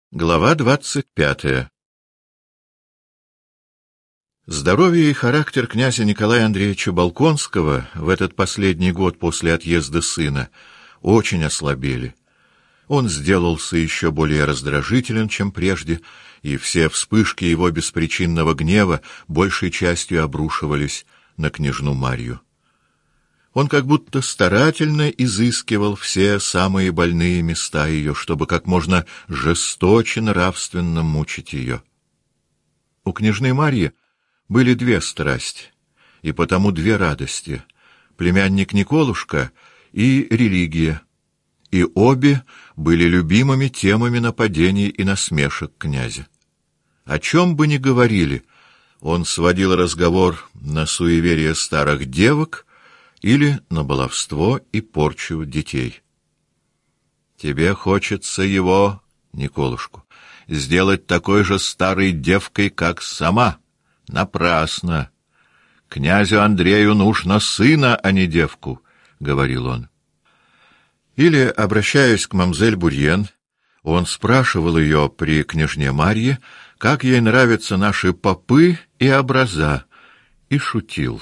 Глава 25. Здоровье и характер князя Николая Андреевича Болконского в этот последний год после отъезда сына очень ослабели. Он сделался еще более раздражителен, чем прежде, и все вспышки его беспричинного гнева большей частью обрушивались на княжну Марью. Он как будто старательно изыскивал все самые больные места ее, чтобы как можно жесточе нравственно мучить ее. У княжны Марьи были две страсти, и потому две радости — племянник Николушка и религия, и обе были любимыми темами нападений и насмешек князя. О чем бы ни говорили, он сводил разговор на суеверие старых девок или на баловство и порчу детей. «Тебе хочется его, Николушку, сделать такой же старой девкой, как сама. Напрасно. Князю Андрею нужно сына, а не девку», — говорил он. Или, обращаясь к мамзель Бурьен, он спрашивал ее при княжне Марье, как ей нравятся наши попы и образа, и шутил.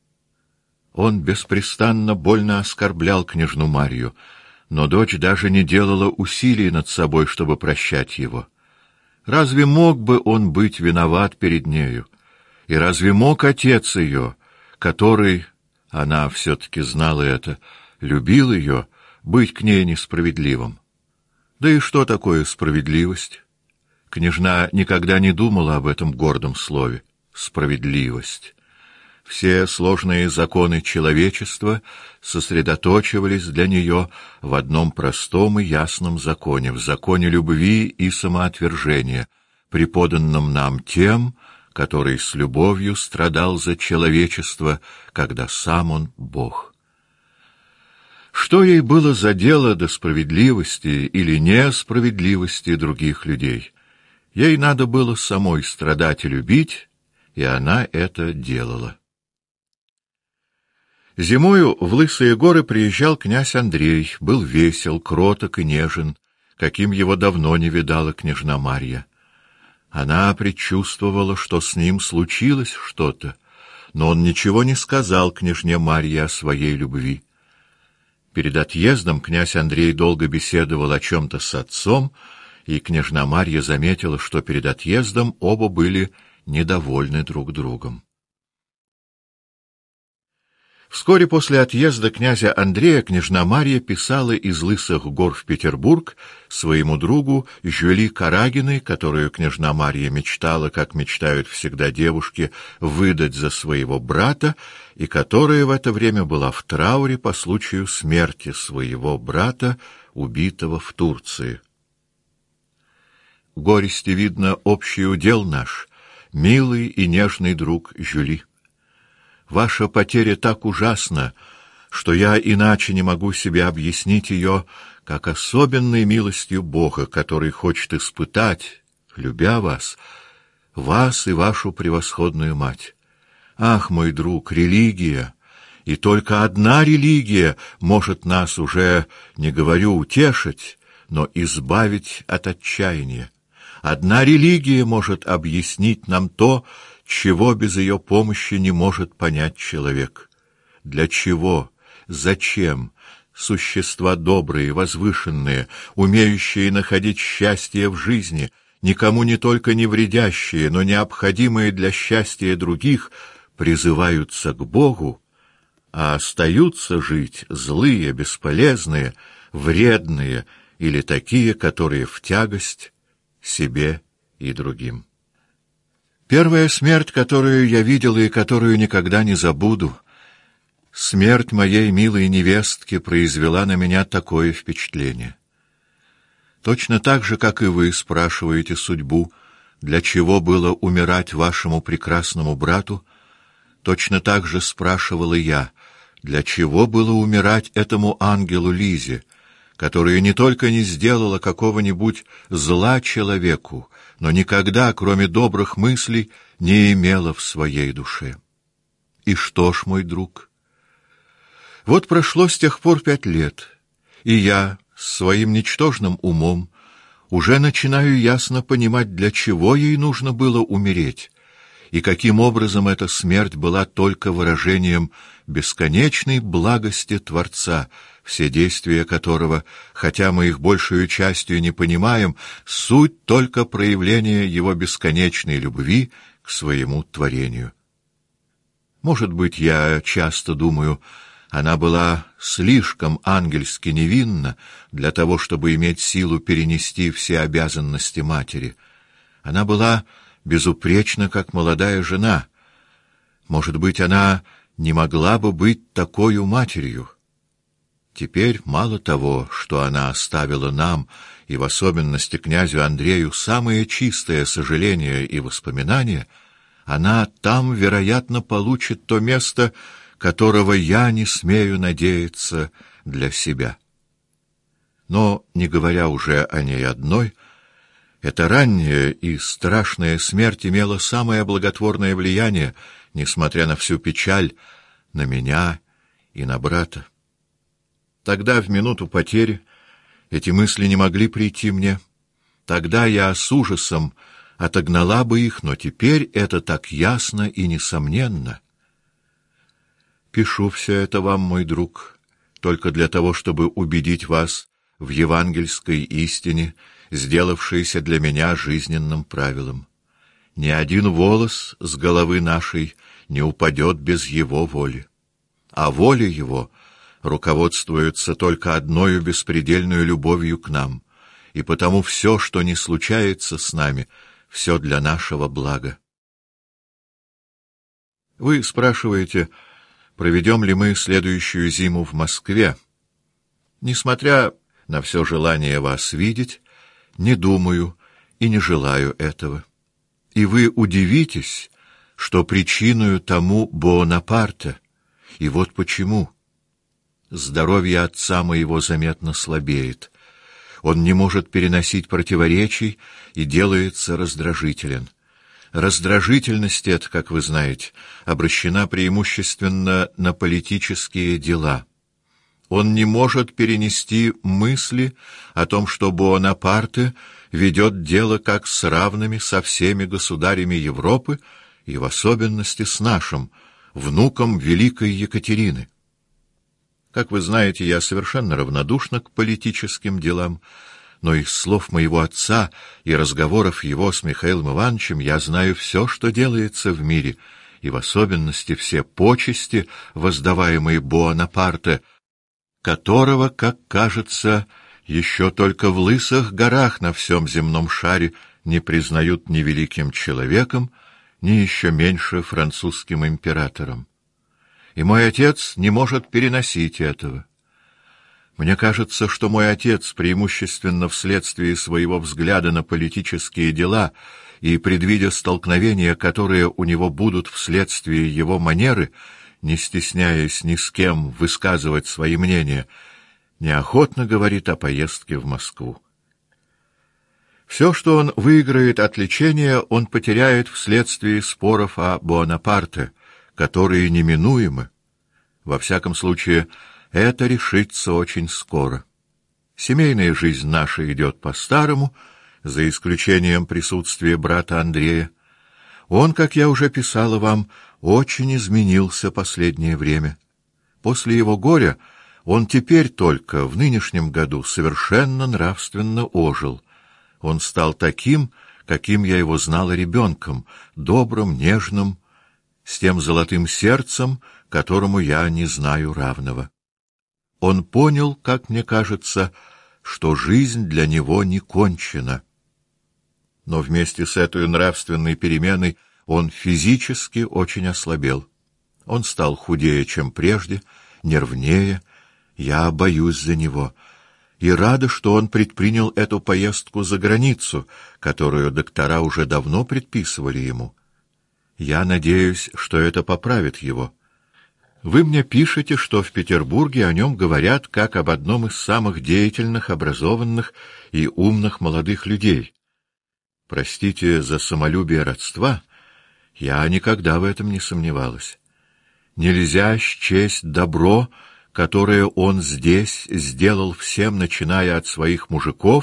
Он беспрестанно больно оскорблял княжну Марью, но дочь даже не делала усилий над собой, чтобы прощать его. Разве мог бы он быть виноват перед нею? И разве мог отец ее, который, она все-таки знала это, любил ее, быть к ней несправедливым? Да и что такое справедливость? Княжна никогда не думала об этом гордом слове — справедливость. Все сложные законы человечества сосредоточивались для нее в одном простом и ясном законе, в законе любви и самоотвержения, преподанном нам тем, который с любовью страдал за человечество, когда сам он Бог. Что ей было за дело до справедливости или несправедливости других людей? Ей надо было самой страдать и любить, и она это делала. Зимою в Лысые горы приезжал князь Андрей, был весел, кроток и нежен, каким его давно не видала княжна Марья. Она предчувствовала, что с ним случилось что-то, но он ничего не сказал княжне Марье о своей любви. Перед отъездом князь Андрей долго беседовал о чем-то с отцом, и княжна Марья заметила, что перед отъездом оба были недовольны друг другом. Вскоре после отъезда князя Андрея княжна Марья писала из Лысых гор в Петербург своему другу Жюли Карагиной, которую княжна Марья мечтала, как мечтают всегда девушки, выдать за своего брата, и которая в это время была в трауре по случаю смерти своего брата, убитого в Турции. «Горести, видно, общий удел наш, милый и нежный друг Жюли. Ваша потеря так ужасна, что я иначе не могу себе объяснить ее, как особенной милостью Бога, который хочет испытать, любя вас и вашу превосходную мать. Ах, мой друг, религия, и только одна религия может нас уже, не говорю утешить, но избавить от отчаяния. Одна религия может объяснить нам то, чего без ее помощи не может понять человек. Для чего, зачем существа добрые, возвышенные, умеющие находить счастье в жизни, никому не только не вредящие, но необходимые для счастья других, призываются к Богу, а остаются жить злые, бесполезные, вредные или такие, которые в тягость себе и другим. Первая смерть, которую я видел и которую никогда не забуду, смерть моей милой невестки, произвела на меня такое впечатление. Точно так же, как и вы спрашиваете судьбу, для чего было умирать вашему прекрасному брату, точно так же спрашивала я, для чего было умирать этому ангелу Лизе, которая не только не сделала какого-нибудь зла человеку, но никогда, кроме добрых мыслей, не имела в своей душе. И что ж, мой друг? Вот прошло с тех пор 5 лет, и я с своим ничтожным умом уже начинаю ясно понимать, для чего ей нужно было умереть, и каким образом эта смерть была только выражением бесконечной благости Творца, все действия которого, хотя мы их большую частью не понимаем, суть только проявление его бесконечной любви к своему творению. Может быть, я часто думаю, она была слишком ангельски невинна для того, чтобы иметь силу перенести все обязанности матери. Она была безупречна, как молодая жена. Может быть, она не могла бы быть такою матерью. Теперь мало того, что она оставила нам, и в особенности князю Андрею, самое чистое сожаление и воспоминание, она там, вероятно, получит то место, которого я не смею надеяться для себя. Но, не говоря уже о ней одной, эта ранняя и страшная смерть имела самое благотворное влияние, несмотря на всю печаль, на меня и на брата. Тогда, в минуту потери, эти мысли не могли прийти мне. Тогда я с ужасом отогнала бы их, но теперь это так ясно и несомненно. Пишу все это вам, мой друг, только для того, чтобы убедить вас в евангельской истине, сделавшейся для меня жизненным правилом. Ни один волос с головы нашей не упадет без его воли, а воля его руководствуется только одною беспредельную любовью к нам, и потому все, что не случается с нами, все для нашего блага. Вы спрашиваете, проведем ли мы следующую зиму в Москве. Несмотря на все желание вас видеть, не думаю и не желаю этого. И вы удивитесь, что причиною тому Буонапарте, и вот почему. Здоровье отца моего заметно слабеет. Он не может переносить противоречий и делается раздражителен. Раздражительность эта, как вы знаете, обращена преимущественно на политические дела. Он не может перенести мысли о том, что Буонапарте ведет дело как с равными со всеми государями Европы и в особенности с нашим, внуком великой Екатерины. Как вы знаете, я совершенно равнодушна к политическим делам, но из слов моего отца и разговоров его с Михаилом Ивановичем я знаю все, что делается в мире, и в особенности все почести, воздаваемые Буонапарте, которого, как кажется, еще только в лысых горах на всем земном шаре не признают ни великим человеком, ни еще меньше французским императором. И мой отец не может переносить этого. Мне кажется, что мой отец, преимущественно вследствие своего взгляда на политические дела и предвидя столкновения, которые у него будут вследствие его манеры, не стесняясь ни с кем высказывать свои мнения, неохотно говорит о поездке в Москву. Все, что он выиграет от лечения, он потеряет вследствие споров о Буонапарте, которые неминуемы. Во всяком случае, это решится очень скоро. Семейная жизнь наша идет по-старому, за исключением присутствия брата Андрея. Он, как я уже писала вам, очень изменился последнее время. После его горя он теперь только в нынешнем году совершенно нравственно ожил. Он стал таким, каким я его знала ребенком, добрым, нежным, с тем золотым сердцем, которому я не знаю равного. Он понял, как мне кажется, что жизнь для него не кончена. Но вместе с этой нравственной переменой он физически очень ослабел. Он стал худее, чем прежде, нервнее. Я боюсь за него. И рада, что он предпринял эту поездку за границу, которую доктора уже давно предписывали ему. Я надеюсь, что это поправит его. Вы мне пишете, что в Петербурге о нем говорят как об одном из самых деятельных, образованных и умных молодых людей. Простите за самолюбие родства, я никогда в этом не сомневалась. Нельзя счесть добро, которое он здесь сделал всем, начиная от своих мужиков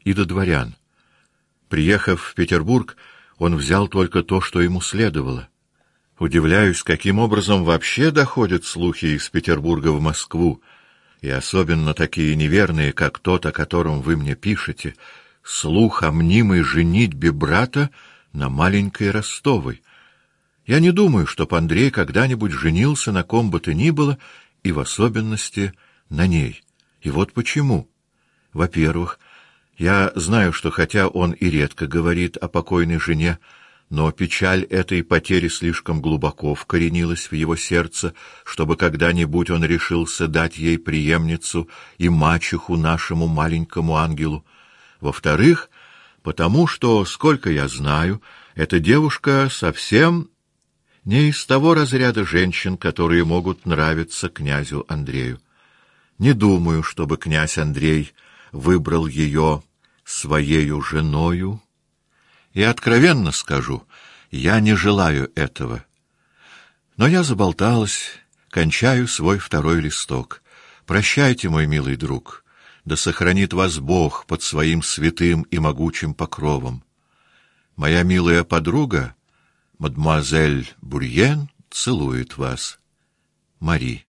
и до дворян. Приехав в Петербург, он взял только то, что ему следовало. Удивляюсь, каким образом вообще доходят слухи из Петербурга в Москву, и особенно такие неверные, как тот, о котором вы мне пишете, слух о мнимой женитьбе брата на маленькой Ростовой. Я не думаю, чтоб Андрей когда-нибудь женился на ком бы то ни было, и в особенности на ней. И вот почему. Во-первых, я знаю, что хотя он и редко говорит о покойной жене, но печаль этой потери слишком глубоко вкоренилась в его сердце, чтобы когда-нибудь он решился дать ей преемницу и мачеху нашему маленькому ангелу. Во-вторых, потому что, сколько я знаю, эта девушка совсем не из того разряда женщин, которые могут нравиться князю Андрею. Не думаю, чтобы князь Андрей выбрал ее своею женою. И откровенно скажу, я не желаю этого. Но я заболталась, кончаю свой второй листок. Прощайте, мой милый друг, да сохранит вас Бог под своим святым и могучим покровом. Моя милая подруга, мадемуазель Бурьен, целует вас. Мари.